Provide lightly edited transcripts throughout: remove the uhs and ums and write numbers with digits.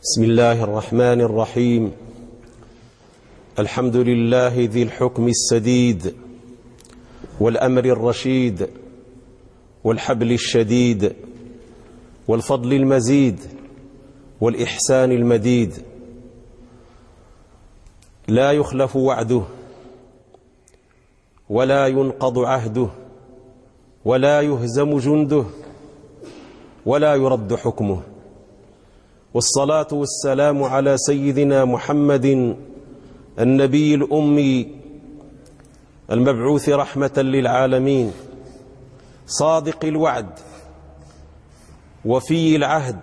بسم الله الرحمن الرحيم. الحمد لله ذي الحكم السديد والأمر الرشيد والحبل الشديد والفضل المزيد والإحسان المديد، لا يخلف وعده ولا ينقض عهده ولا يهزم جنده ولا يرد حكمه، والصلاة والسلام على سيدنا محمد النبي الأمي المبعوث رحمة للعالمين، صادق الوعد وفي العهد،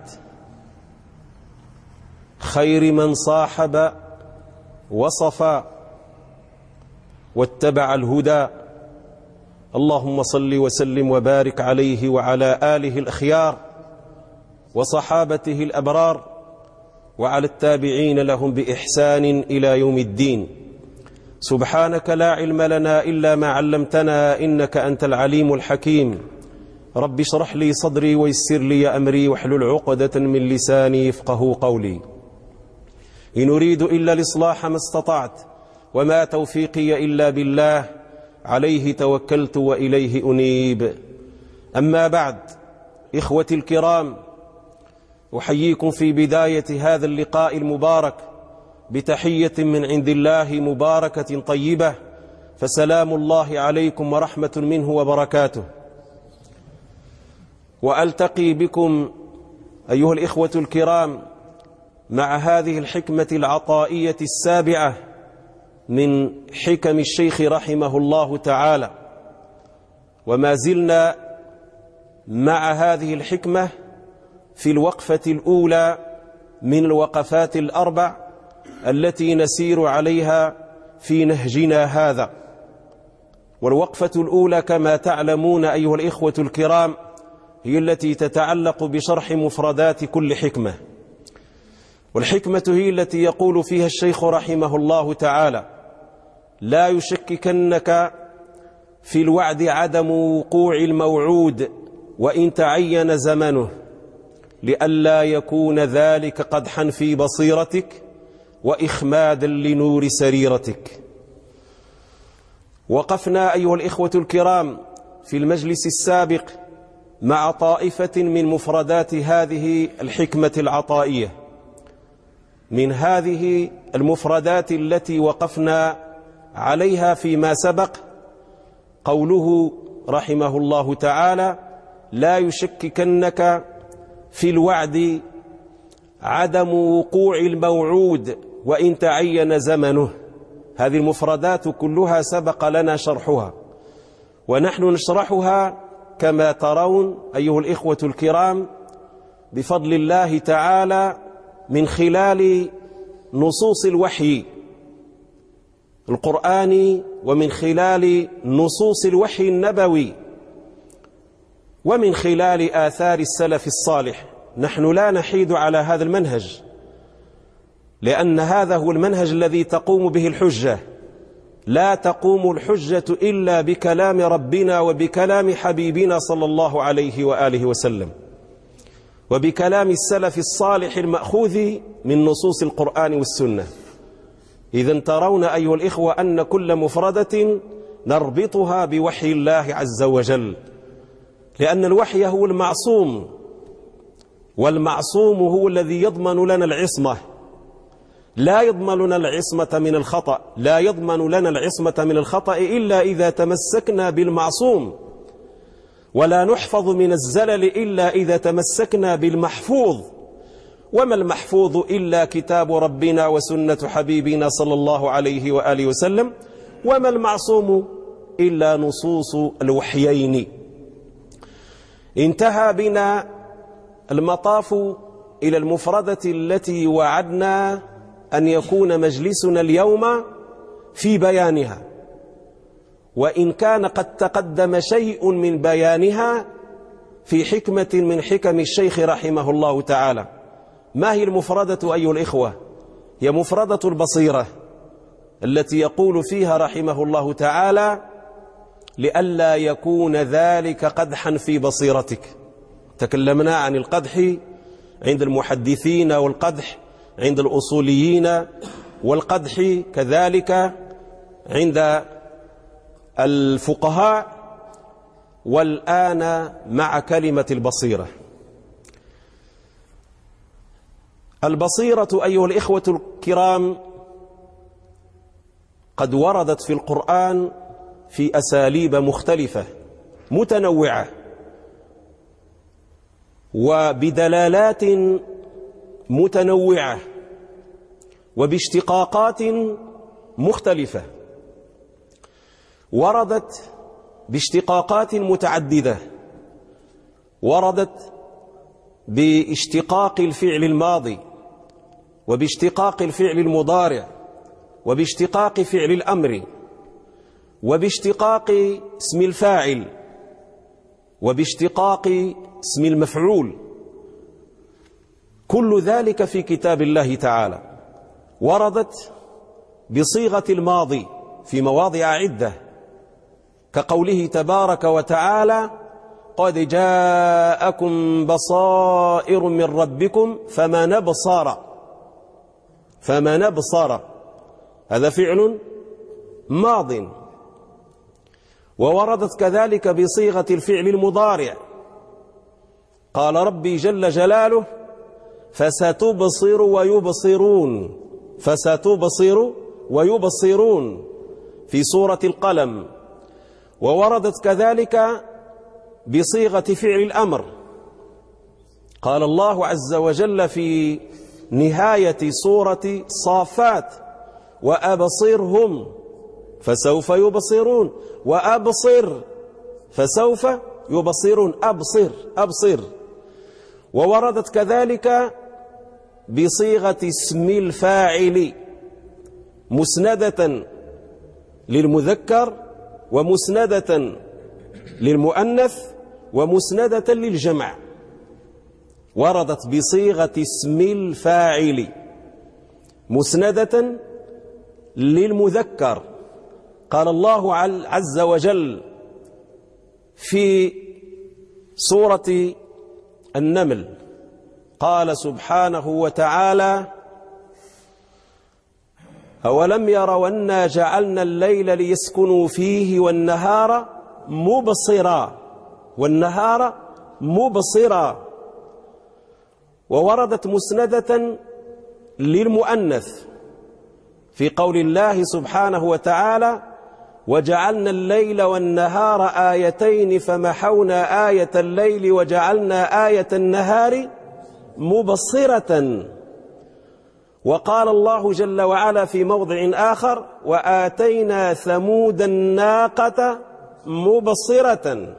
خير من صاحب وصفى واتبع الهدى. اللهم صل وسلم وبارك عليه وعلى آله الأخيار وصحابته الأبرار وعلى التابعين لهم بإحسان إلى يوم الدين. سبحانك لا علم لنا إلا ما علمتنا إنك أنت العليم الحكيم. رب اشرح لي صدري ويسر لي أمري واحلل عقدة من لساني يفقه قولي. إن أريد إلا الإصلاح ما استطعت وما توفيقي إلا بالله، عليه توكلت وإليه أنيب. أما بعد، إخوتي الكرام، أحييكم في بداية هذا اللقاء المبارك بتحية من عند الله مباركة طيبة، فسلام الله عليكم ورحمة منه وبركاته. وألتقي بكم أيها الإخوة الكرام مع هذه الحكمة العطائية السابعة من حكم الشيخ رحمه الله تعالى، وما زلنا مع هذه الحكمة في الوقفة الأولى من الوقفات الأربع التي نسير عليها في نهجنا هذا. والوقفة الأولى كما تعلمون أيها الإخوة الكرام هي التي تتعلق بشرح مفردات كل حكمة، والحكمة هي التي يقول فيها الشيخ رحمه الله تعالى: لا يشككنك في الوعد عدم وقوع الموعود وإن تعين زمنه، لئلا يكون ذلك قدحا في بصيرتك وإخمادا لنور سريرتك. وقفنا أيها الإخوة الكرام في المجلس السابق مع طائفة من مفردات هذه الحكمة العطائية. من هذه المفردات التي وقفنا عليها فيما سبق قوله رحمه الله تعالى: لا يشككنك في الوعد عدم وقوع الموعود وإن تعين زمنه. هذه المفردات كلها سبق لنا شرحها، ونحن نشرحها كما ترون أيها الإخوة الكرام بفضل الله تعالى من خلال نصوص الوحي القرآني ومن خلال نصوص الوحي النبوي ومن خلال آثار السلف الصالح. نحن لا نحيد على هذا المنهج، لأن هذا هو المنهج الذي تقوم به الحجة. لا تقوم الحجة إلا بكلام ربنا وبكلام حبيبنا صلى الله عليه وآله وسلم، وبكلام السلف الصالح المأخوذ من نصوص القرآن والسنة. إذن ترون أيها الإخوة أن كل مفردة نربطها بوحي الله عز وجل، لأن الوحي هو المعصوم، والمعصوم هو الذي يضمن لنا العصمة. لا يضمن لنا العصمة من الخطأ، لا يضمن لنا العصمة من الخطأ إلا إذا تمسكنا بالمعصوم، ولا نحفظ من الزلل إلا إذا تمسكنا بالمحفوظ. وما المحفوظ إلا كتاب ربنا وسنة حبيبنا صلى الله عليه وآله وسلم، وما المعصوم إلا نصوص الوحيين. انتهى بنا المطاف إلى المفردة التي وعدنا أن يكون مجلسنا اليوم في بيانها، وإن كان قد تقدم شيء من بيانها في حكمة من حكم الشيخ رحمه الله تعالى. ما هي المفردة أيها الإخوة؟ هي مفردة البصيرة التي يقول فيها رحمه الله تعالى: لئلا يكون ذلك قدحا في بصيرتك. تكلمنا عن القدح عند المحدثين والقدح عند الأصوليين، والقدح كذلك عند الفقهاء، والآن مع كلمة البصيرة. البصيرة أيها الإخوة الكرام قد وردت في القرآن في أساليب مختلفة متنوعة وبدلالات متنوعة وباشتقاقات مختلفة. وردت باشتقاقات متعددة، وردت باشتقاق الفعل الماضي، وباشتقاق الفعل المضارع، وباشتقاق فعل الأمر، وباشتقاق اسم الفاعل، وباشتقاق اسم المفعول. كل ذلك في كتاب الله تعالى. وردت بصيغة الماضي في مواضع عدة، كقوله تبارك وتعالى: قد جاءكم بصائر من ربكم فمن أبصر، هذا فعل ماض. ووردت كذلك بصيغة الفعل المضارع، قال ربي جل جلاله: فستبصر ويبصرون في سورة القلم. ووردت كذلك بصيغة فعل الأمر، قال الله عز وجل في نهاية سورة صافات: وأبصرهم فسوف يبصرون، وأبصر فسوف يبصرون، أبصر. ووردت كذلك بصيغة اسم الفاعل مسندة للمذكر، ومسندة للمؤنث، ومسندة للجمع. وردت بصيغة اسم الفاعل مسندة للمذكر، قال الله عز وجل في سورة النمل، قال سبحانه وتعالى: أولم يروا أنا جعلنا الليل ليسكنوا فيه والنهار مبصرا. ووردت مسندة للمؤنث في قول الله سبحانه وتعالى: وجعلنا الليل والنهار آيتين فمحونا آية الليل وجعلنا آية النهار مبصرة. وقال الله جل وعلا في موضع آخر: وآتينا ثمود الناقة مبصرة.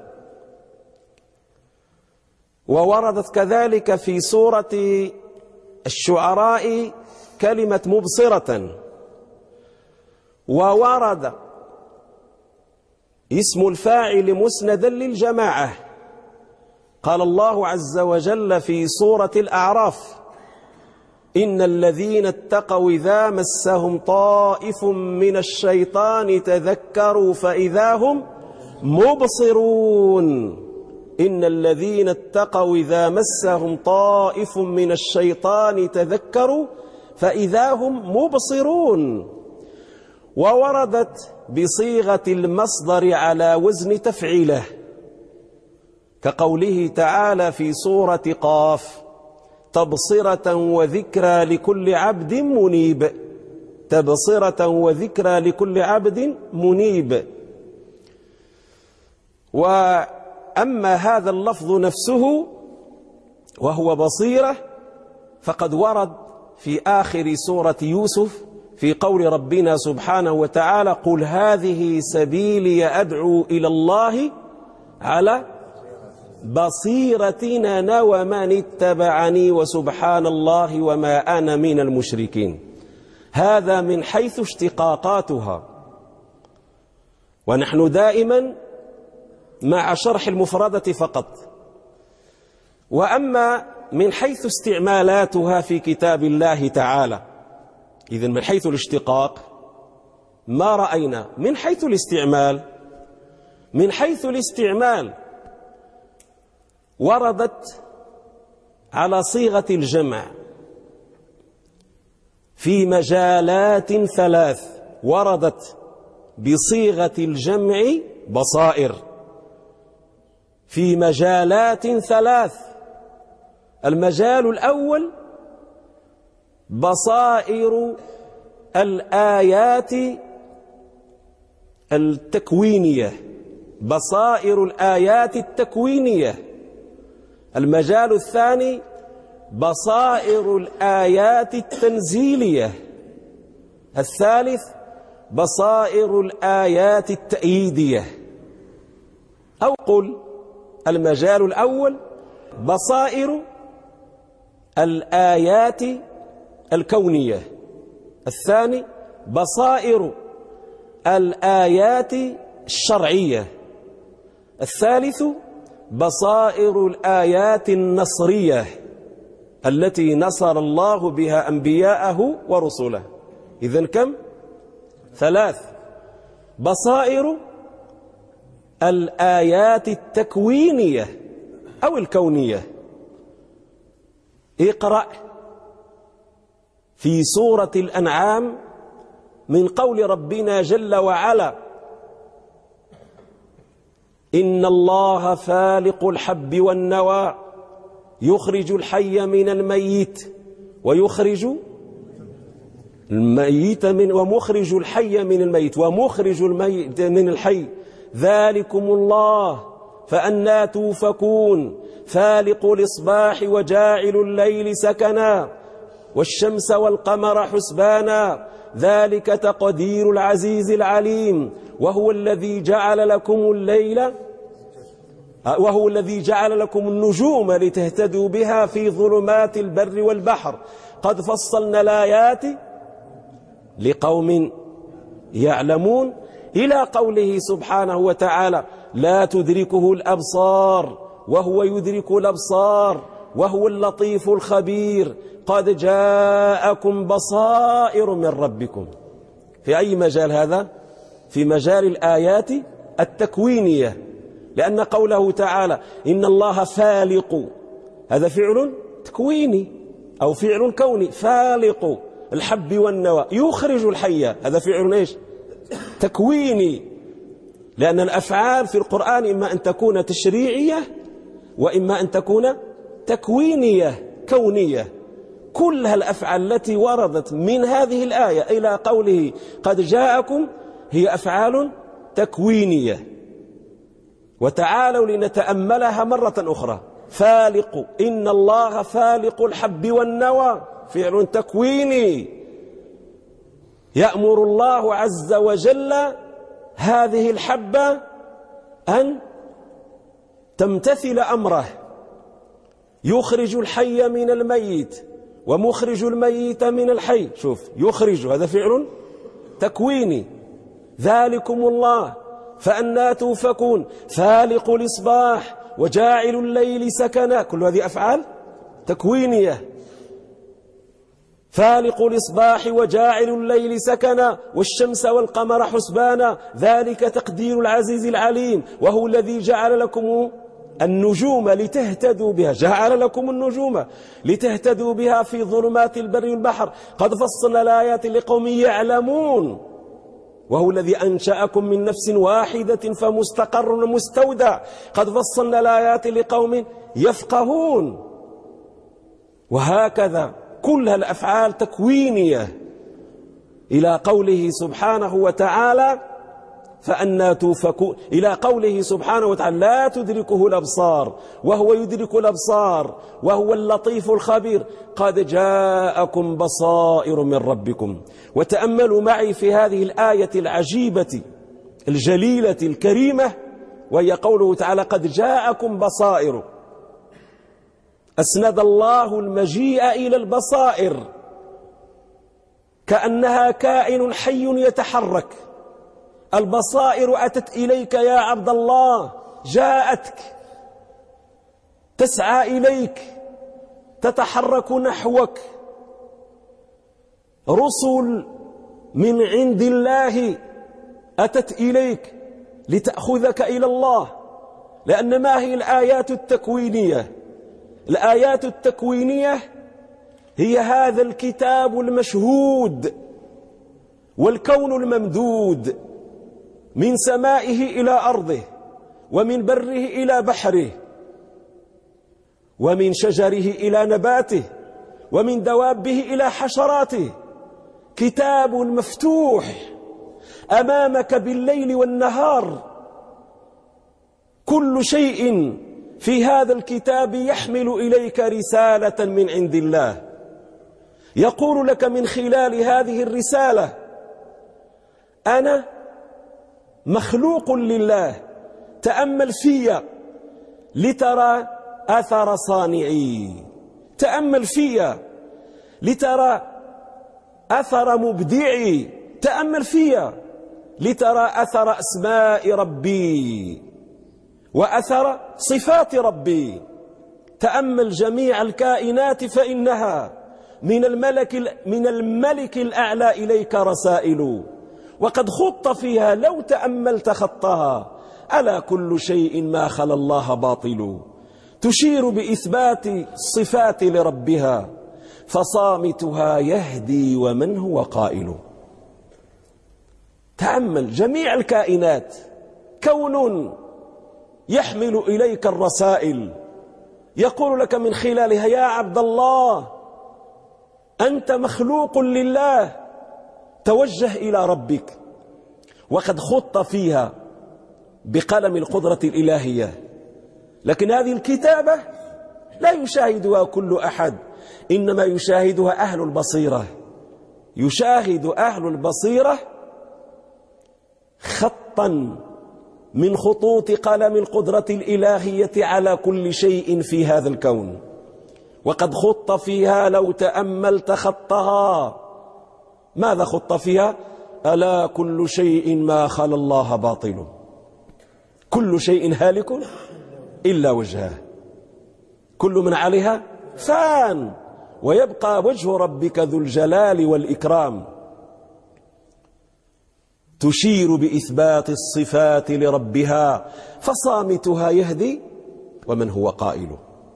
ووردت كذلك في سورة الشعراء كلمة مبصرة. وورد اسم الفاعل مسندا للجماعة، قال الله عز وجل في سورة الأعراف: إن الذين اتقوا إذا مسهم طائف من الشيطان تذكروا فإذا هم مبصرون. إن الذين اتقوا إذا مسهم طائف من الشيطان تذكروا فإذا هم مبصرون. ووردت بصيغة المصدر على وزن تفعيله، كقوله تعالى في سورة قاف: تبصرة وذكرى لكل عبد منيب. تبصرة وذكرى لكل عبد منيب. وأما هذا اللفظ نفسه وهو بصيرة فقد ورد في آخر سورة يوسف في قول ربنا سبحانه وتعالى: قل هذه سبيلي أدعو إلى الله على بصيرة أنا ومن اتبعني وسبحان الله وما أنا من المشركين. هذا من حيث اشتقاقاتها، ونحن دائما مع شرح المفردة فقط. وأما من حيث استعمالاتها في كتاب الله تعالى، إذن من حيث الاشتقاق ما رأينا. من حيث الاستعمال وردت على صيغة الجمع، في مجالات ثلاث وردت بصيغة الجمع بصائر، في مجالات ثلاث. المجال الأول بصائر الآيات التكوينية، بصائر الآيات التكوينية. المجال الثاني بصائر الآيات التنزيلية. الثالث بصائر الآيات التأييدية. أو قل المجال الأول بصائر الآيات الكونية، الثاني بصائر الآيات الشرعية، الثالث بصائر الآيات النصرية التي نصر الله بها أنبياءه ورسله. إذن كم؟ ثلاث. بصائر الآيات التكوينية أو الكونية. اقرأ في سورة الأنعام من قول ربنا جل وعلا: إن الله فالق الحب والنوى يخرج الحي من الميت ويخرج الميت من ومخرج الحي من الميت ومخرج الميت من الحي ذلكم الله فأنى توفكون فالق الإصباح وجاعل الليل سكنا والشمس والقمر حسبانا ذلك تقدير العزيز العليم وهو الذي جعل لكم النجوم لتهتدوا بها في ظلمات البر والبحر قد فصلنا الآيات لقوم يعلمون، إلى قوله سبحانه وتعالى: لا تدركه الأبصار وهو يدرك الأبصار وهو اللطيف الخبير قد جاءكم بصائر من ربكم. في أي مجال هذا؟ في مجال الآيات التكوينية، لأن قوله تعالى إن الله فالق، هذا فعل تكويني أو فعل كوني. فالق الحب والنوى يخرج الحي، هذا فعل إيش؟ تكويني، لأن الأفعال في القرآن إما أن تكون تشريعية وإما أن تكون تكوينية كونية. كل الأفعال التي وردت من هذه الآية إلى قوله قد جاءكم هي أفعال تكوينية. وتعالوا لنتأملها مرة أخرى. فالق، إن الله فالق الحب والنوى، فعل تكويني. يأمر الله عز وجل هذه الحبة أن تمتثل أمره، يخرج الحي من الميت ومخرج الميت من الحي. شوف، يخرج هذا فعل تكويني. ذلكم الله فأنى توفكون فالق الإصباح وجاعل الليل سكنا، كل هذه أفعال تكوينية. فالق الإصباح وجاعل الليل سكنا والشمس والقمر حسبانا ذلك تقدير العزيز العليم وهو الذي جعل لكم النجوم لتهتدوا بها، جعل لكم النجوم لتهتدوا بها في ظلمات البر والبحر قد فصلنا الآيات لقوم يعلمون وهو الذي أنشأكم من نفس واحدة فمستقر ومستودع قد فصلنا الآيات لقوم يفقهون. وهكذا كلها الأفعال تكوينية، إلى قوله سبحانه وتعالى فأنى توفكون، إلى قوله سبحانه وتعالى لا تدركه الأبصار وهو يدرك الأبصار وهو اللطيف الخبير قد جاءكم بصائر من ربكم. وتأملوا معي في هذه الآية العجيبة الجليلة الكريمة، وهي قوله تعالى قد جاءكم بصائر. أسند الله المجيء إلى البصائر كأنها كائن حي يتحرك. البصائر أتت إليك يا عبد الله، جاءتك تسعى إليك تتحرك نحوك. رسل من عند الله أتت إليك لتأخذك إلى الله. لأن ما هي الآيات التكوينية؟ الآيات التكوينية هي هذا الكتاب المشهود والكون الممدود من سمائه إلى أرضه، ومن بره إلى بحره، ومن شجره إلى نباته، ومن دوابه إلى حشراته. كتاب مفتوح أمامك بالليل والنهار. كل شيء في هذا الكتاب يحمل إليك رسالة من عند الله، يقول لك من خلال هذه الرسالة: أنا مخلوق لله، تأمل في لترى أثر صانعي، تأمل في لترى أثر مبدعي، تأمل في لترى أثر أسماء ربي وأثر صفات ربي. تأمل جميع الكائنات فإنها من الملك الأعلى إليك رسائل، وقد خط فيها لو تأملت خطها: ألا كل شيء ما خلا الله باطل. تشير بإثبات الصفات لربها، فصامتها يهدي ومن هو قائل. تأمل جميع الكائنات كون يحمل إليك الرسائل، يقول لك من خلالها: يا عبد الله، أنت مخلوق لله، توجه إلى ربك. وقد خط فيها بقلم القدرة الإلهية. لكن هذه الكتابة لا يشاهدها كل أحد، إنما يشاهدها أهل البصيرة. يشاهد أهل البصيرة خطا من خطوط قلم القدرة الإلهية على كل شيء في هذا الكون. وقد خط فيها لو تأملت خطها. ماذا خط فيها؟ ألا كل شيء ما خلا الله باطل، كل شيء هالك إلا وجهه، كل من عليها فان، ويبقى وجه ربك ذو الجلال والإكرام. تشير بإثبات الصفات لربها، فصامتها يهدي ومن هو قائل.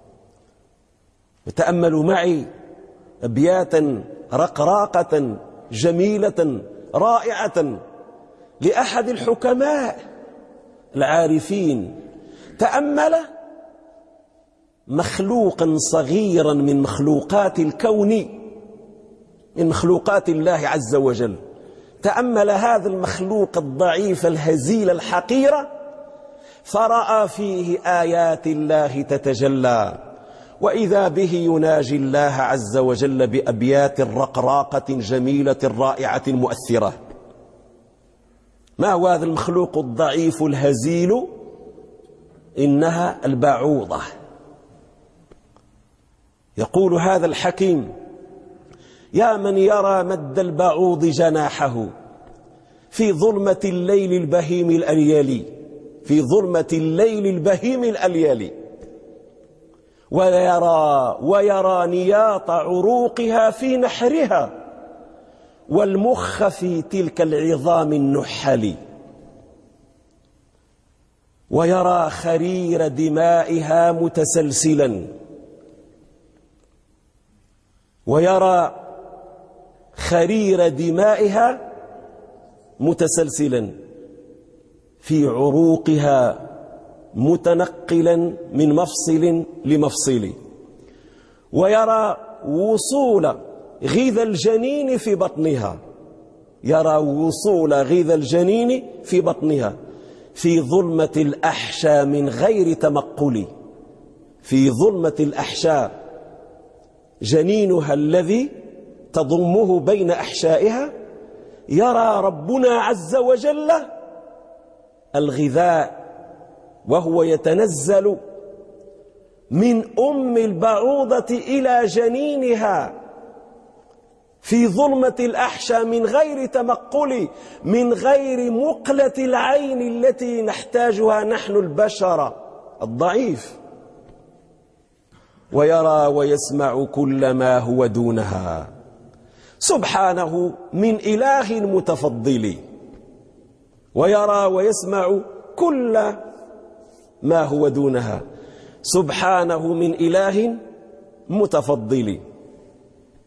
وتأملوا معي أبياتا رقراقة جميلة رائعة لأحد الحكماء العارفين. تأمل مخلوقا صغيرا من مخلوقات الكون، من مخلوقات الله عز وجل. تأمل هذا المخلوق الضعيف الهزيل الحقير، فرأى فيه آيات الله تتجلى، وإذا به يناجي الله عز وجل بأبيات رقراقة جميلة رائعة مؤثرة. ما هو هذا المخلوق الضعيف الهزيل؟ إنها البعوضة. يقول هذا الحكيم: يا من يرى مد البعوض جناحه في ظلمة الليل البهيم الأليالي، في ظلمة الليل البهيم الأليالي، ويرى نياط عروقها في نحرها، والمخ في تلك العظام النحل، ويرى خرير دمائها متسلسلا، ويرى خرير دمائها متسلسلا في عروقها متنقلا من مفصل لمفصل، ويرى وصول غذاء الجنين في بطنها، يرى وصول غذاء الجنين في بطنها في ظلمة الأحشاء من غير تمقل، في ظلمة الأحشاء جنينها الذي تضمه بين أحشائها، يرى ربنا عز وجل الغذاء وهو يتنزل من أم البعوضة إلى جنينها في ظلمة الأحشاء من غير تمقل، من غير مقلة العين التي نحتاجها نحن البشر الضعيف. ويرى ويسمع كل ما هو دونها، سبحانه من إله متفضل. ويرى ويسمع كل ما هو دونها، سبحانه من إله متفضل.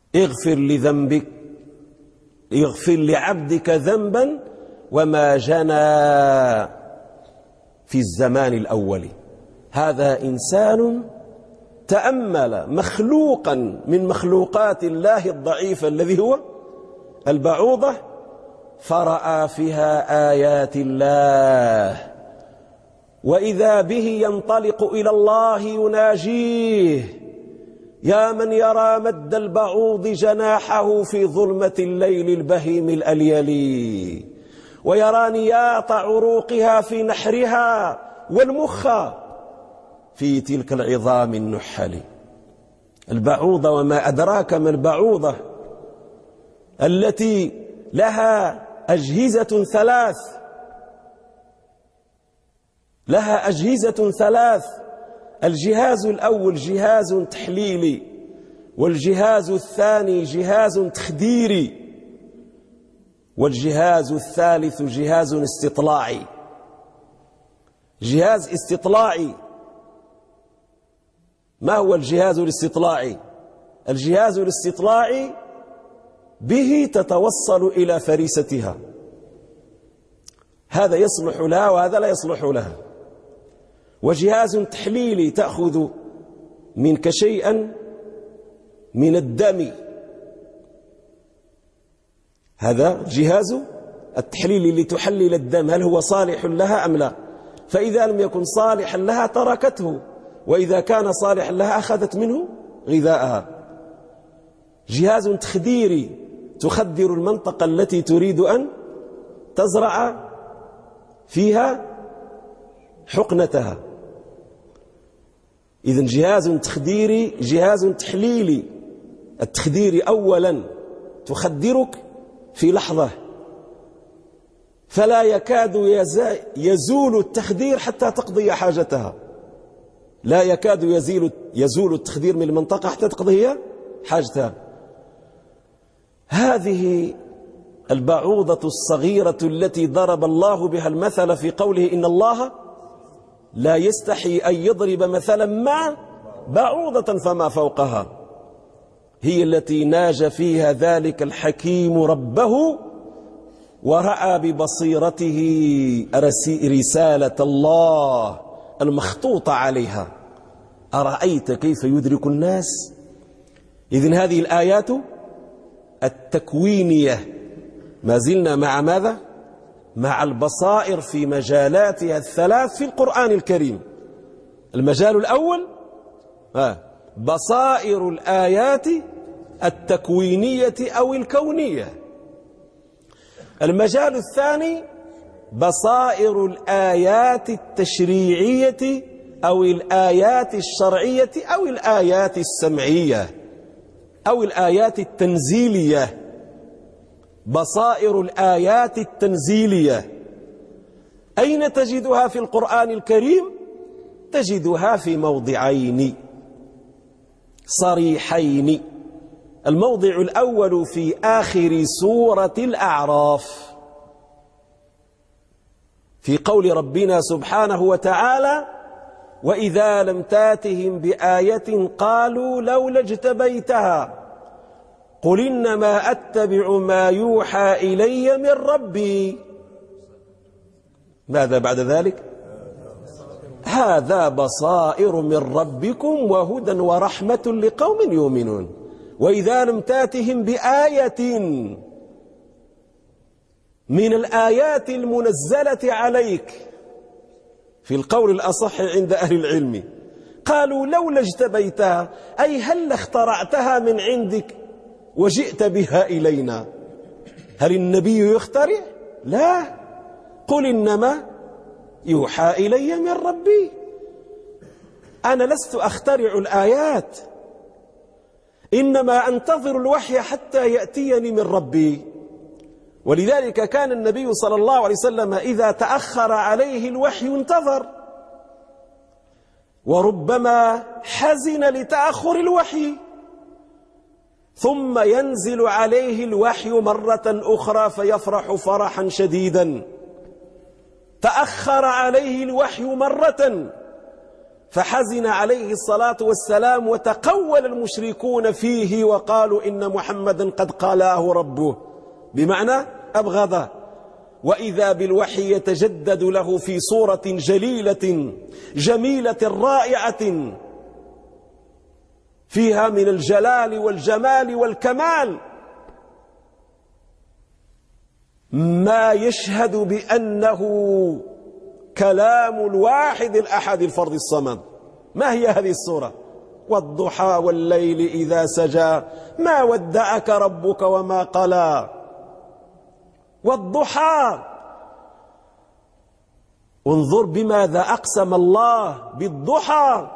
اغفر لعبدك ذنبا وما جنى في الزمان الأول. هذا إنسان تأمل مخلوقا من مخلوقات الله الضعيفة الذي هو البعوضة، فرأى فيها آيات الله، وإذا به ينطلق إلى الله يناجيه: يا من يرى مد البعوض جناحه في ظلمة الليل البهيم الأليلي، ويرى نياط عروقها في نحرها، والمخ في تلك العظام النحل. البعوضة، وما أدراك ما البعوضة، التي لها أجهزة ثلاث. الجهاز الأول جهاز تحليلي، والجهاز الثاني جهاز تخديري، والجهاز الثالث جهاز استطلاعي. جهاز استطلاعي. ما هو الجهاز الاستطلاعي؟ الجهاز الاستطلاعي به تتوصل إلى فريستها، هذا يصلح لها وهذا لا يصلح لها. وجهاز تحليلي تأخذ منك شيئا من الدم، هذا جهاز التحليل لتحلل الدم هل هو صالح لها أم لا، فإذا لم يكن صالحا لها تركته، وإذا كان صالحا لها أخذت منه غذاءها. جهاز تخديري تخدر المنطقة التي تريد أن تزرع فيها حقنتها. إذن جهاز تخديري جهاز تحليلي. التخدير أولا تخدرك في لحظة، فلا يكاد يزول التخدير حتى تقضي حاجتها، لا يكاد يزول التخدير من المنطقة حتى تقضي هي حاجتها. هذه البعوضة الصغيرة التي ضرب الله بها المثل في قوله: إن الله لا يستحي أن يضرب مثلا ما بعوضة فما فوقها، هي التي ناجى فيها ذلك الحكيم ربه، ورأى ببصيرته رسالة الله المخطوط عليها. أرأيت كيف يدرك الناس؟ إذن هذه الآيات التكوينية، ما زلنا مع ماذا؟ مع البصائر في مجالاتها الثلاث في القرآن الكريم. المجال الأول بصائر الآيات التكوينية أو الكونية. المجال الثاني بصائر الآيات التشريعية أو الآيات الشرعية أو الآيات السمعية أو الآيات التنزيلية. بصائر الآيات التنزيلية أين تجدها في القرآن الكريم؟ تجدها في موضعين صريحين. الموضع الأول في آخر سورة الأعراف، في قول ربنا سبحانه وتعالى: وإذا لم تاتهم بآية قالوا لولا اجتبيتها قل إنما أتبع ما يوحى إلي من ربي. ماذا بعد ذلك؟ هذا بصائر من ربكم وهدى ورحمة لقوم يؤمنون. وإذا لم تاتهم بآية من الآيات المنزلة عليك، في القول الأصح عند أهل العلم، قالوا لولا اجتبيتها، أي هل اخترعتها من عندك وجئت بها إلينا؟ هل النبي يخترع؟ لا، قل إنما يوحى إلي من ربي. أنا لست أخترع الآيات، إنما أنتظر الوحي حتى يأتيني من ربي. ولذلك كان النبي صلى الله عليه وسلم إذا تأخر عليه الوحي انتظر، وربما حزن لتأخر الوحي، ثم ينزل عليه الوحي مرة أخرى فيفرح فرحا شديدا. تأخر عليه الوحي مرة فحزن عليه الصلاة والسلام وتقول المشركون فيه وقالوا إن محمدا قد قالاه ربه، بمعنى أبغضه. وإذا بالوحي يتجدد له في صورة جليلة جميلة رائعة فيها من الجلال والجمال والكمال ما يشهد بأنه كلام الواحد الأحد الفرد الصمد. ما هي هذه السورة؟ والضحى والليل إذا سجى ما ودعك ربك وما قلى. والضحى، انظر بماذا أقسم الله بالضحى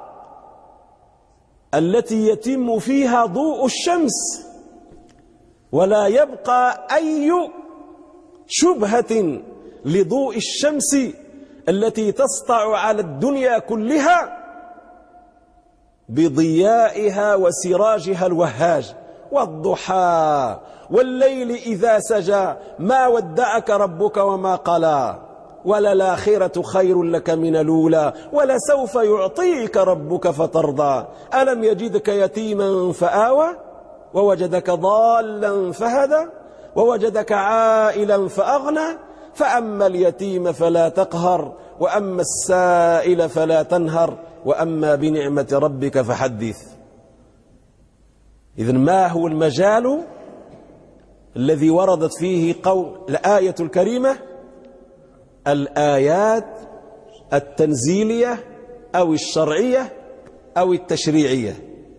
التي يتم فيها ضوء الشمس ولا يبقى أي شبهة لضوء الشمس التي تسطع على الدنيا كلها بضيائها وسراجها الوهاج. والضحى والليل إذا سجى ما ودعك ربك وما قلى وللآخرة خير لك من الأولى ولسوف يعطيك ربك فترضى ألم يجدك يتيما فآوى ووجدك ضالا فهدى ووجدك عائلا فأغنى فأما اليتيم فلا تقهر وأما السائل فلا تنهر وأما بنعمة ربك فحدث. إذن ما هو المجال الذي وردت فيه الآية الكريمة؟ الآيات التنزيلية أو الشرعية أو التشريعية.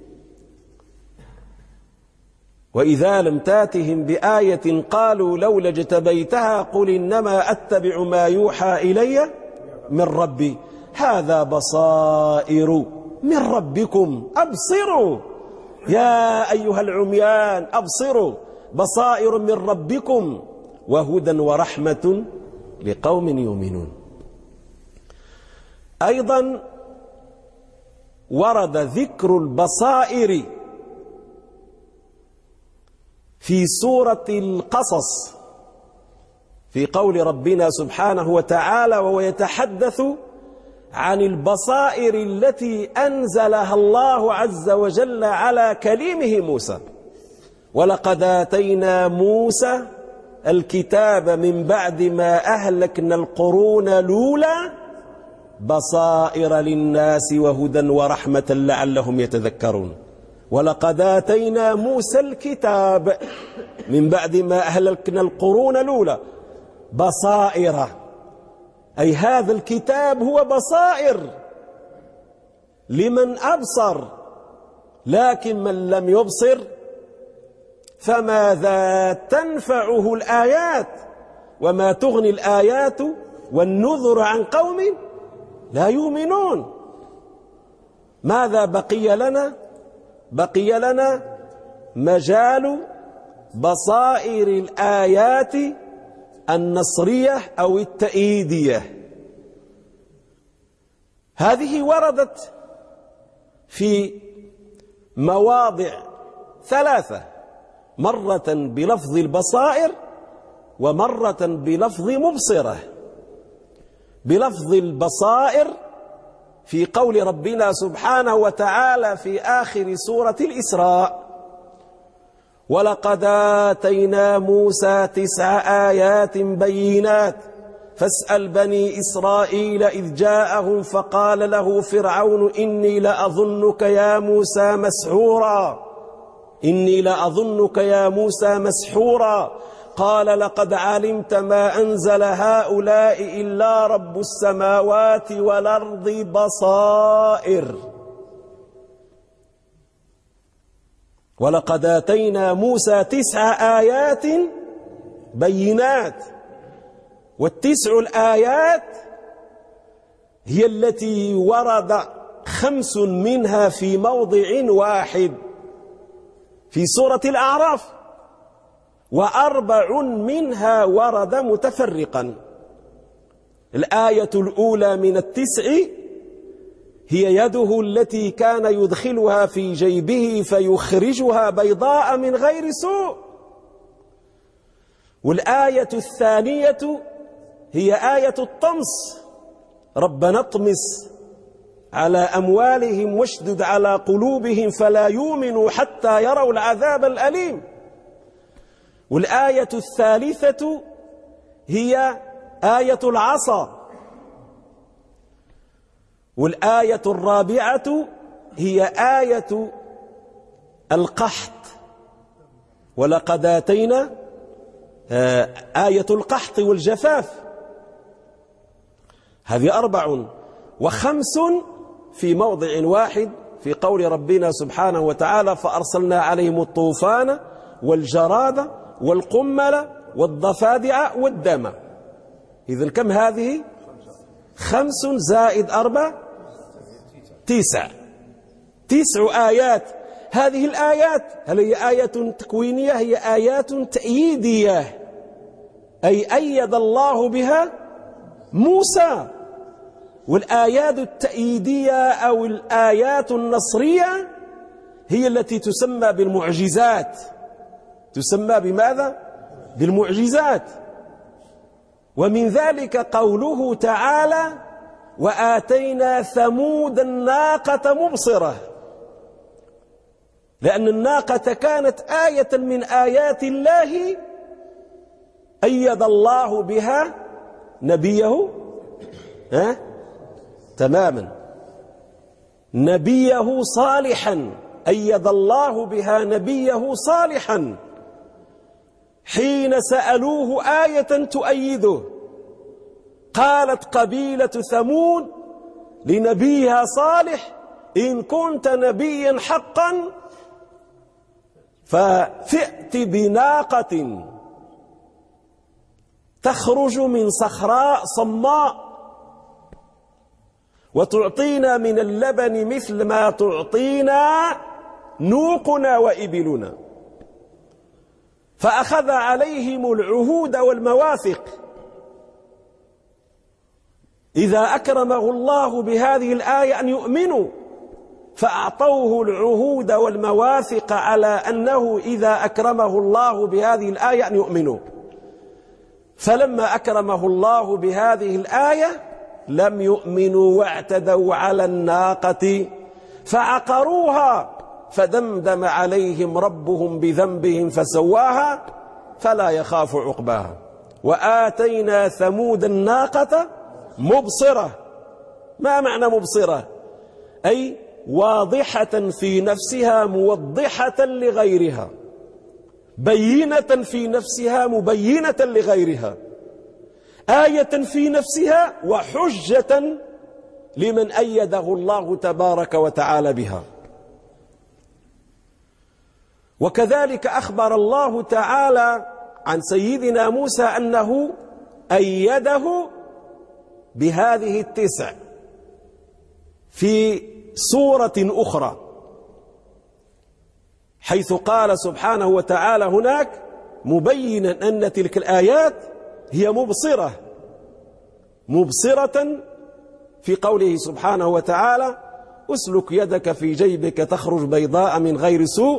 وإذا لم تاتهم بآية قالوا لولا اجتبيتها قل إنما أتبع ما يوحى إلي من ربي هذا بصائر من ربكم أبصروا يا أيها العميان أبصروا بصائر من ربكم وهدى ورحمة لقوم يؤمنون. أيضا ورد ذكر البصائر في سورة القصص في قول ربنا سبحانه وتعالى وهو يتحدث عن البصائر التي أنزلها الله عز وجل على كليمه موسى. ولقد آتينا موسى الكتاب من بعد ما أهلكنا القرون الأولى بصائر للناس وهدى ورحمة لعلهم يتذكرون. ولقد آتينا موسى الكتاب من بعد ما أهلكنا القرون الأولى بصائر، أي هذا الكتاب هو بصائر لمن أبصر، لكن من لم يبصر فماذا تنفعه الآيات وما تغني الآيات والنذر عن قوم لا يؤمنون. ماذا بقي لنا؟ بقي لنا مجال بصائر الآيات النصرية أو التأييدية. هذه وردت في مواضع ثلاثة، مرة بلفظ البصائر ومرة بلفظ مبصرة. بلفظ البصائر في قول ربنا سبحانه وتعالى في آخر سورة الإسراء ولقد آتينا موسى 9 آيات بينات فاسأل بني إسرائيل إذ جاءهم فقال له فرعون إني لأظنك يا موسى مسحورا إني لأظنك يا موسى مسحورا قال لقد علمت ما أنزل هؤلاء إلا رب السماوات والأرض بصائر. ولقد آتينا موسى 9 آيات بينات، والتسع الآيات هي التي ورد 5 منها في موضع واحد في سورة الأعراف، و4 منها ورد متفرقا. الآية الأولى من 9 هي يده التي كان يدخلها في جيبه فيخرجها بيضاء من غير سوء. والآية الثانية هي آية الطمس، ربنا اطمس على أموالهم واشدد على قلوبهم فلا يؤمنوا حتى يروا العذاب الأليم. والآية الثالثة هي آية العصا. والآية الرابعة هي آية القحط. ولقد آتينا آية القحط والجفاف. هذه 4 و5 في موضع واحد في قول ربنا سبحانه وتعالى فأرسلنا عليهم الطوفان والجراد والقمل والضفادع والدم. إذن كم هذه؟ 5 زائد 4 9 آيات. هذه الآيات هل هي آيات تكوينية؟ هي آيات تأييدية، أي أيد الله بها موسى. والآيات التأييدية أو الآيات النصرية هي التي تسمى بالمعجزات. تسمى بماذا؟ بالمعجزات. ومن ذلك قوله تعالى وآتينا ثمود الناقة مبصرة، لأن الناقة كانت آية من آيات الله أيد الله بها نبيه تماما، نبيه صالحا، أيد الله بها نبيه صالحا حين سألوه آية تؤيده. قالت قبيلة ثمود لنبيها صالح إن كنت نبيا حقا ففئت بناقة تخرج من صخراء صماء وتعطينا من اللبن مثل ما تعطينا نوقنا وإبلنا. فأخذ عليهم العهود والمواثق. إذا أكرمه الله بهذه الآية أن يؤمنوا فأعطوه العهود والمواثق على أنه إذا أكرمه الله بهذه الآية أن يؤمنوا. فلما أكرمه الله بهذه الآية لم يؤمنوا واعتدوا على الناقة فعقروها فدمدم عليهم ربهم بذنبهم فسواها فلا يخاف عقباها. وآتينا ثمود الناقة مبصرة. ما معنى مبصرة؟ أي واضحة في نفسها موضحة لغيرها، بينة في نفسها مبينة لغيرها، آية في نفسها وحجة لمن أيده الله تبارك وتعالى بها. وكذلك أخبر الله تعالى عن سيدنا موسى أنه أيده بهذه 9 في سورة أخرى، حيث قال سبحانه وتعالى هناك مبينا أن تلك الآيات هي مبصرة في قوله سبحانه وتعالى أسلك يدك في جيبك تخرج بيضاء من غير سوء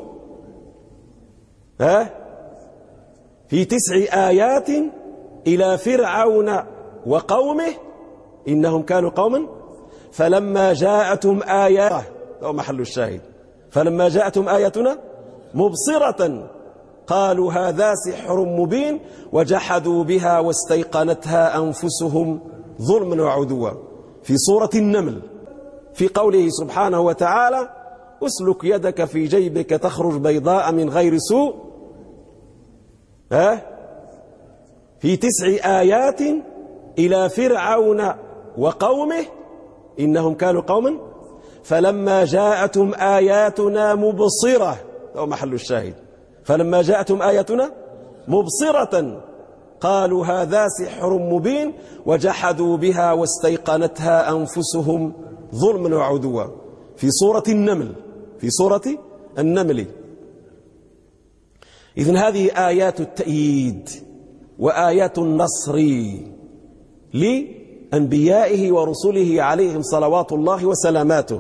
في 9 آيات إلى فرعون وقومه إنهم كانوا قوما فلما جاءتهم آيات أو محل الشاهد فلما جاءتهم آياتنا مبصرة قالوا هذا سحر مبين وجحدوا بها واستيقنتها أنفسهم ظلما وعدوا في سورة النمل في قوله سبحانه وتعالى أسلك يدك في جيبك تخرج بيضاء من غير سوء في 9 آيات إلى فرعون وقومه إنهم كانوا قوما فلما جاءتهم آياتنا مبصرة أو محل الشاهد فلما جاءتهم آياتنا مبصرة قالوا هذا سحر مبين وجحدوا بها واستيقنتها أنفسهم ظلما وعدوا في سورة النمل. إذن هذه آيات التأييد وآيات النصر لأنبيائه ورسله عليهم صلوات الله وسلاماته.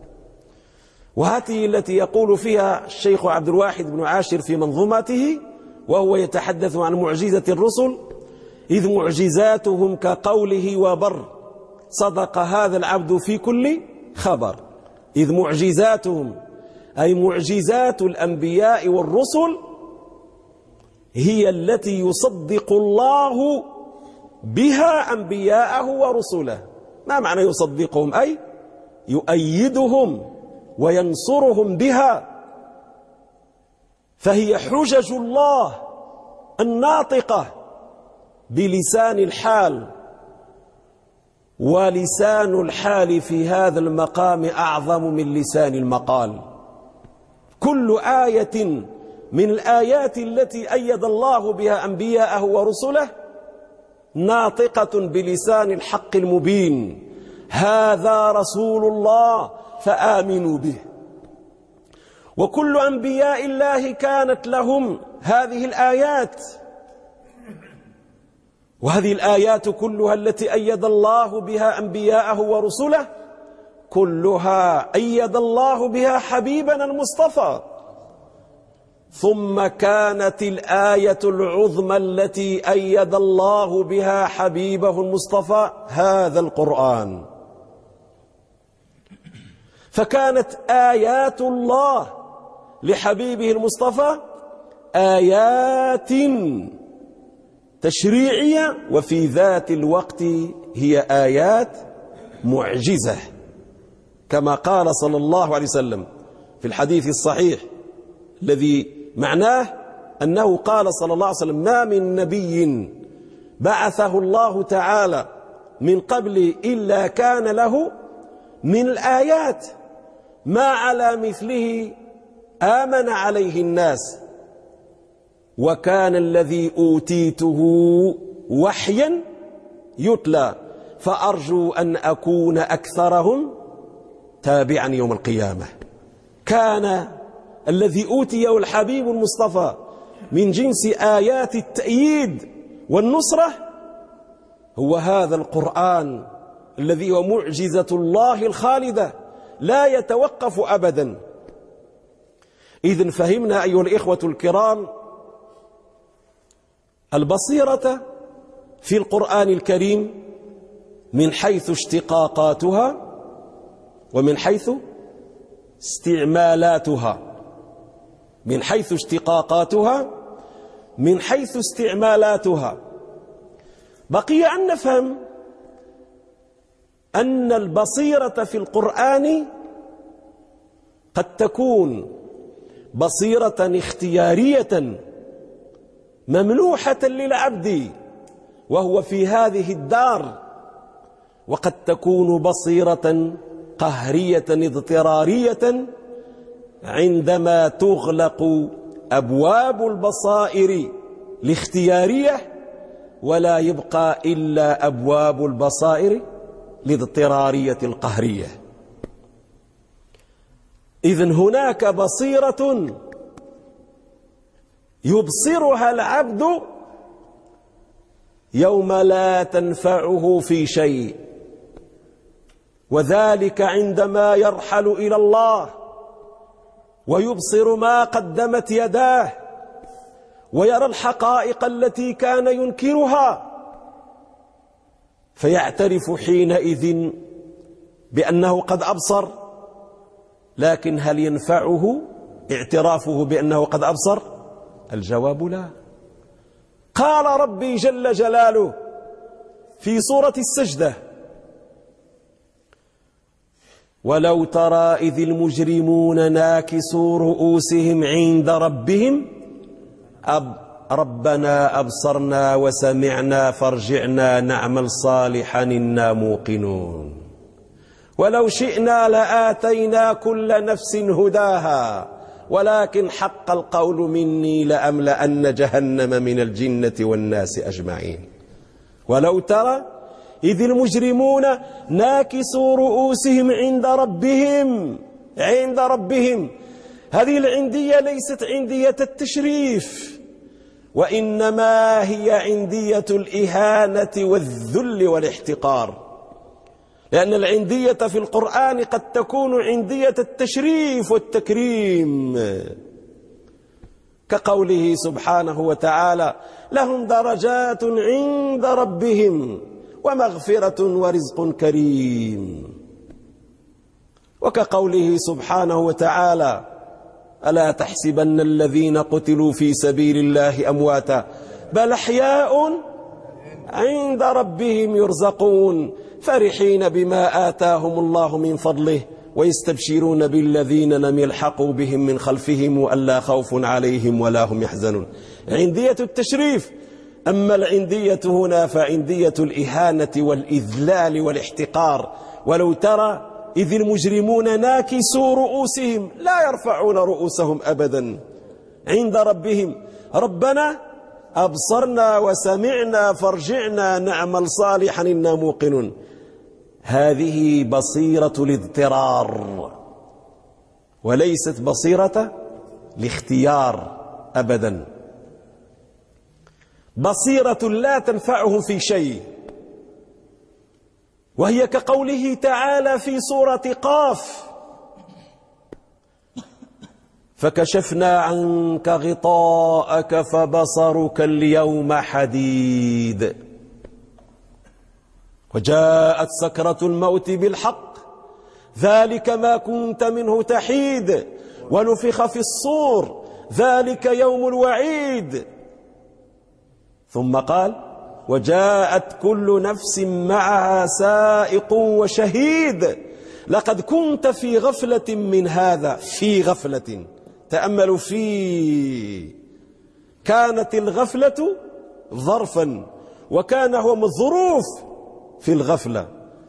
وهذه التي يقول فيها الشيخ عبد الواحد بن عاشر في منظومته وهو يتحدث عن معجزة الرسل إذ معجزاتهم كقوله وبر صدق هذا العبد في كل خبر، إذ معجزاتهم أي معجزات الأنبياء والرسل هي التي يصدق الله بها أنبياءه ورسله. ما معنى يصدقهم؟ أي يؤيدهم وينصرهم بها، فهي حجج الله الناطقة بلسان الحال، ولسان الحال في هذا المقام أعظم من لسان المقال. كل آية من الآيات التي أيد الله بها أنبياءه ورسله ناطقة بلسان الحق المبين: هذا رسول الله فآمنوا به. وكل أنبياء الله كانت لهم هذه الآيات، وهذه الآيات كلها التي أيد الله بها أنبياءه ورسله كلها أيد الله بها حبيبنا المصطفى. ثم كانت الآية العظمى التي أيد الله بها حبيبه المصطفى هذا القرآن. فكانت آيات الله لحبيبه المصطفى آيات تشريعية، وفي ذات الوقت هي آيات معجزة، كما قال صلى الله عليه وسلم في الحديث الصحيح الذي معناه أنه قال صلى الله عليه وسلم: ما من نبي بعثه الله تعالى من قبل إلا كان له من الآيات ما على مثله آمن عليه الناس، وكان الذي أوتيته وحيا يتلى، فأرجو أن أكون أكثرهم تابعا يوم القيامة. كان الذي أوتيه الحبيب المصطفى من جنس آيات التأييد والنصرة هو هذا القرآن الذي هو معجزة الله الخالدة لا يتوقف أبدا. إذن فهمنا أيها الإخوة الكرام البصيرة في القرآن الكريم من حيث اشتقاقاتها ومن حيث استعمالاتها. من حيث اشتقاقاتها من حيث استعمالاتها. بقي أن نفهم أن البصيرة في القرآن قد تكون بصيرة اختيارية ممنوحة للعبد وهو في هذه الدار، وقد تكون بصيرة قهرية اضطرارية عندما تغلق أبواب البصائر الاختيارية ولا يبقى إلا أبواب البصائر الاضطرارية القهرية. إذن هناك بصيرة يبصرها العبد يوم لا تنفعه في شيء، وذلك عندما يرحل إلى الله ويبصر ما قدمت يداه ويرى الحقائق التي كان ينكرها، فيعترف حينئذ بأنه قد أبصر. لكن هل ينفعه اعترافه بأنه قد أبصر؟ الجواب لا. قال ربي جل جلاله في سورة السجدة: ولو ترى إذ المجرمون ناكسوا رؤوسهم عند ربهم ربنا أبصرنا وسمعنا فارجعنا نعمل صالحا إنا موقنون ولو شئنا لآتينا كل نفس هداها ولكن حق القول مني لأملأن جهنم من الجنة والناس أجمعين. ولو ترى إذ المجرمون ناكسوا رؤوسهم عند ربهم. هذه العندية ليست عندية التشريف، وإنما هي عندية الإهانة والذل والاحتقار، لأن العندية في القرآن قد تكون عندية التشريف والتكريم، كقوله سبحانه وتعالى: لهم درجات عند ربهم ومغفرة ورزق كريم. وكقوله سبحانه وتعالى: ألا تحسبن الذين قتلوا في سبيل الله أمواتا بل أحياء عند ربهم يرزقون فرحين بما آتاهم الله من فضله ويستبشرون بالذين لم يلحقوا بهم من خلفهم ألا خوف عليهم ولا هم يحزنون. عندية التشريف. أما العندية هنا فعندية الإهانة والإذلال والاحتقار. ولو ترى إذ المجرمون ناكسوا رؤوسهم لا يرفعون رؤوسهم أبدا عند ربهم ربنا أبصرنا وسمعنا فارجعنا نعمل صالحا إنا موقنون. هذه بصيرة الاضطرار وليست بصيرة الاختيار أبدا. بصيرة لا تنفعهم في شيء، وهي كقوله تعالى في سورة قاف: فكشفنا عنك غطاءك فبصرك اليوم حديد وجاءت سكرة الموت بالحق ذلك ما كنت منه تحيد ونفخ في الصور ذلك يوم الوعيد. ثم قال: وجاءت كل نفس معها سائق وشهيد لقد كنت في غفلة من هذا. في غفلة، تأملوا، في كانت الغفلة ظرفا وكان هو مظروف في الغفلة.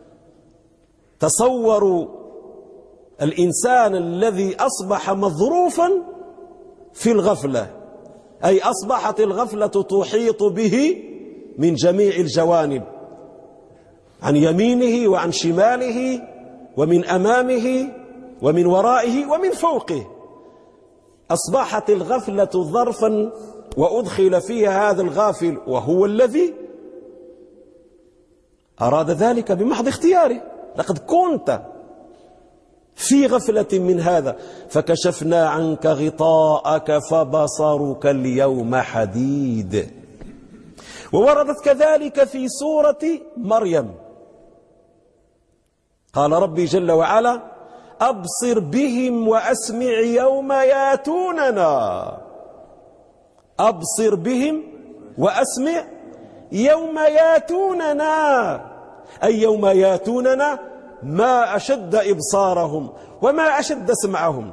تصوروا الإنسان الذي أصبح مظروفا في الغفلة، أي أصبحت الغفلة تحيط به من جميع الجوانب، عن يمينه وعن شماله ومن أمامه ومن ورائه ومن فوقه. أصبحت الغفلة ظرفا وأدخل فيها هذا الغافل وهو الذي أراد ذلك بمحض اختياره. لقد كنت في غفلة من هذا فكشفنا عنك غطاءك فبصرك اليوم حديد. ووردت كذلك في سورة مريم: قال ربي جل وعلا: أبصر بهم وأسمع يوم ياتوننا. أبصر بهم وأسمع يوم ياتوننا، أي يوم ياتوننا ما أشد إبصارهم وما أشد سمعهم.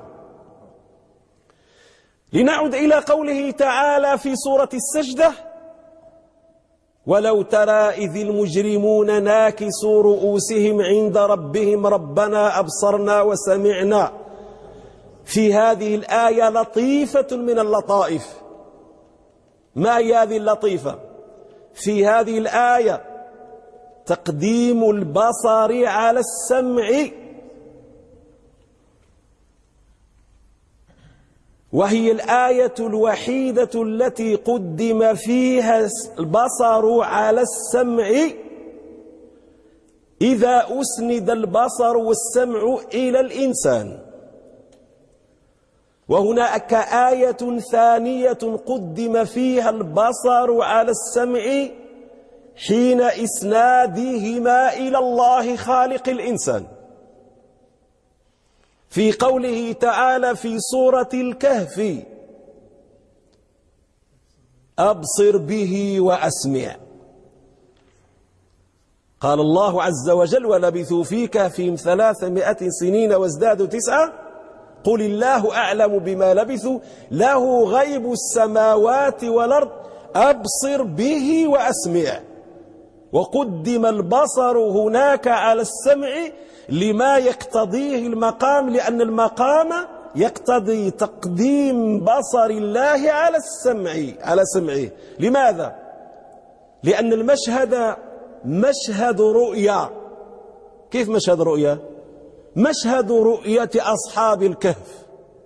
لنعد إلى قوله تعالى في سورة السجدة: ولو ترى إذ المجرمون ناكسوا رؤوسهم عند ربهم ربنا أبصرنا وسمعنا. في هذه الآية لطيفة من اللطائف. ما هي هذه اللطيفة؟ في هذه الآية تقديم البصر على السمع، وهي الآية الوحيدة التي قدم فيها البصر على السمع إذا أسند البصر والسمع إلى الإنسان. وهناك آية ثانية قدم فيها البصر على السمع حين إسنادهما إلى الله خالق الإنسان، في قوله تعالى في سورة الكهف: أبصر به وأسمع. قال الله عز وجل: ولبثوا في كهفهم 300 سنين وازدادوا 9 قل الله أعلم بما لبثوا له غيب السماوات والأرض أبصر به وأسمع. وقدم البصر هناك على السمع لما يقتضيه المقام، لأن المقام يقتضي تقديم بصر الله على سمعه. لماذا؟ لأن المشهد مشهد رؤيا. كيف مشهد رؤيا؟ مشهد رؤية أصحاب الكهف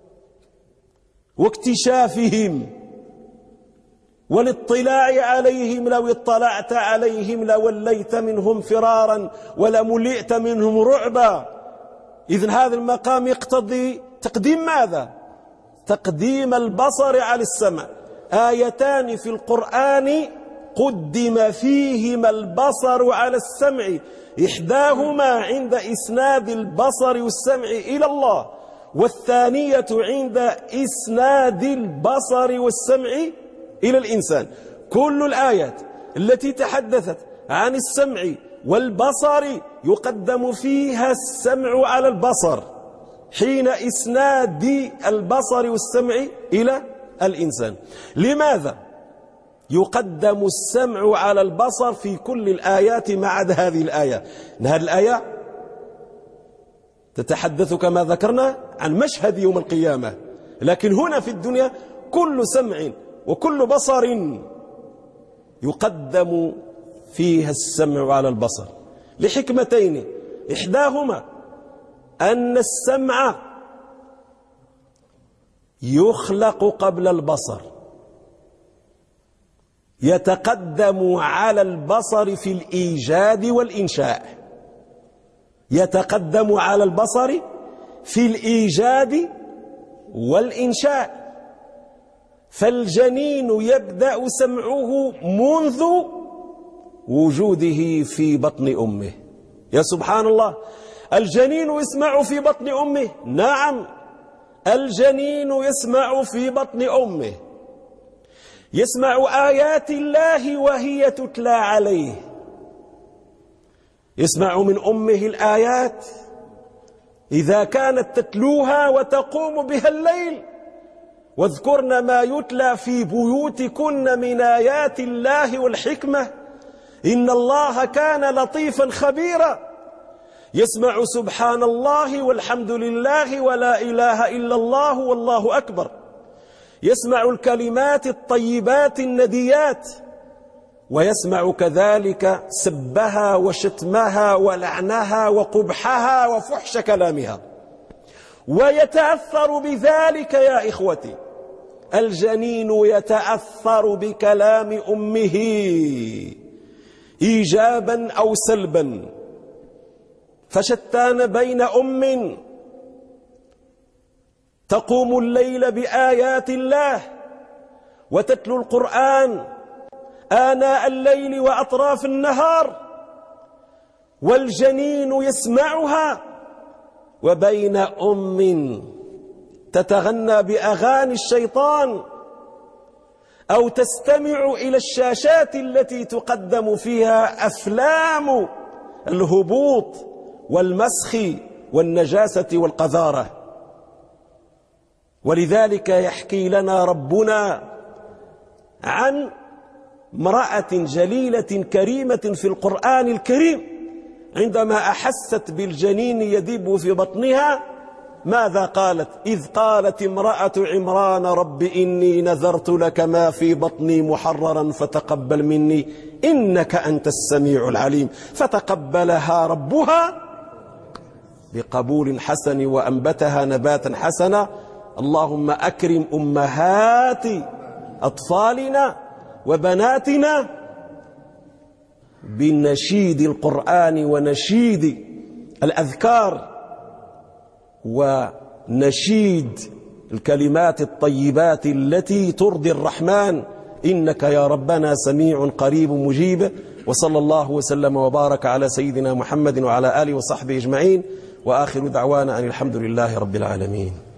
واكتشافهم والاطلاع عليهم. لو اطلعت عليهم لوليت منهم فرارا ولملئت منهم رعبا. إذن هذا المقام يقتضي تقديم ماذا؟ تقديم البصر على السمع. آيتان في القرآن قدم فيهما البصر على السمع، إحداهما عند إسناد البصر والسمع إلى الله، والثانية عند إسناد البصر والسمع إلى الإنسان. كل الآيات التي تحدثت عن السمع والبصر يقدم فيها السمع على البصر حين إسناد البصر والسمع إلى الإنسان. لماذا يقدم السمع على البصر في كل الآيات ما عدا هذه الآية؟ إن هذه الآية تتحدث كما ذكرنا عن مشهد يوم القيامة، لكن هنا في الدنيا كل سمع وكل بصر يقدم فيها السمع على البصر لحكمتين، إحداهما أن السمع يخلق قبل البصر، يتقدم على البصر في الإيجاد والإنشاء، يتقدم على البصر في الإيجاد والإنشاء. فالجنين يبدأ سمعه منذ وجوده في بطن أمه. يا سبحان الله، الجنين يسمع في بطن أمه. نعم، الجنين يسمع في بطن أمه، يسمع آيات الله وهي تتلى عليه، يسمع من أمه الآيات إذا كانت تتلوها وتقوم بها الليل. واذكرن ما يتلى في بيوتكن من آيات الله والحكمة إن الله كان لطيفا خبيرا. يسمع سبحان الله والحمد لله ولا إله إلا الله والله أكبر، يسمع الكلمات الطيبات النديات، ويسمع كذلك سبها وشتمها ولعنها وقبحها وفحش كلامها، ويتأثر بذلك. يا إخوتي، الجنين يتأثر بكلام أمه إيجابا أو سلبا، فشتان بين أم تقوم الليل بآيات الله وتتلو القرآن آناء الليل وأطراف النهار والجنين يسمعها، وبين أم تتغنى بأغاني الشيطان أو تستمع إلى الشاشات التي تقدم فيها أفلام الهبوط والمسخ والنجاسة والقذارة. ولذلك يحكي لنا ربنا عن امرأة جليلة كريمة في القرآن الكريم عندما أحست بالجنين يدب في بطنها ماذا قالت؟ إذ قالت امرأة عمران رب إني نذرت لك ما في بطني محررا فتقبل مني إنك أنت السميع العليم، فتقبلها ربها بقبول حسن وأنبتها نباتا حسنا. اللهم أكرم أمهات أطفالنا وبناتنا بنشيد القرآن ونشيد الأذكار ونشيد الكلمات الطيبات التي ترضي الرحمن، إنك يا ربنا سميع قريب مجيب. وصلى الله وسلم وبارك على سيدنا محمد وعلى آله وصحبه أجمعين، وآخر دعوانا أن الحمد لله رب العالمين.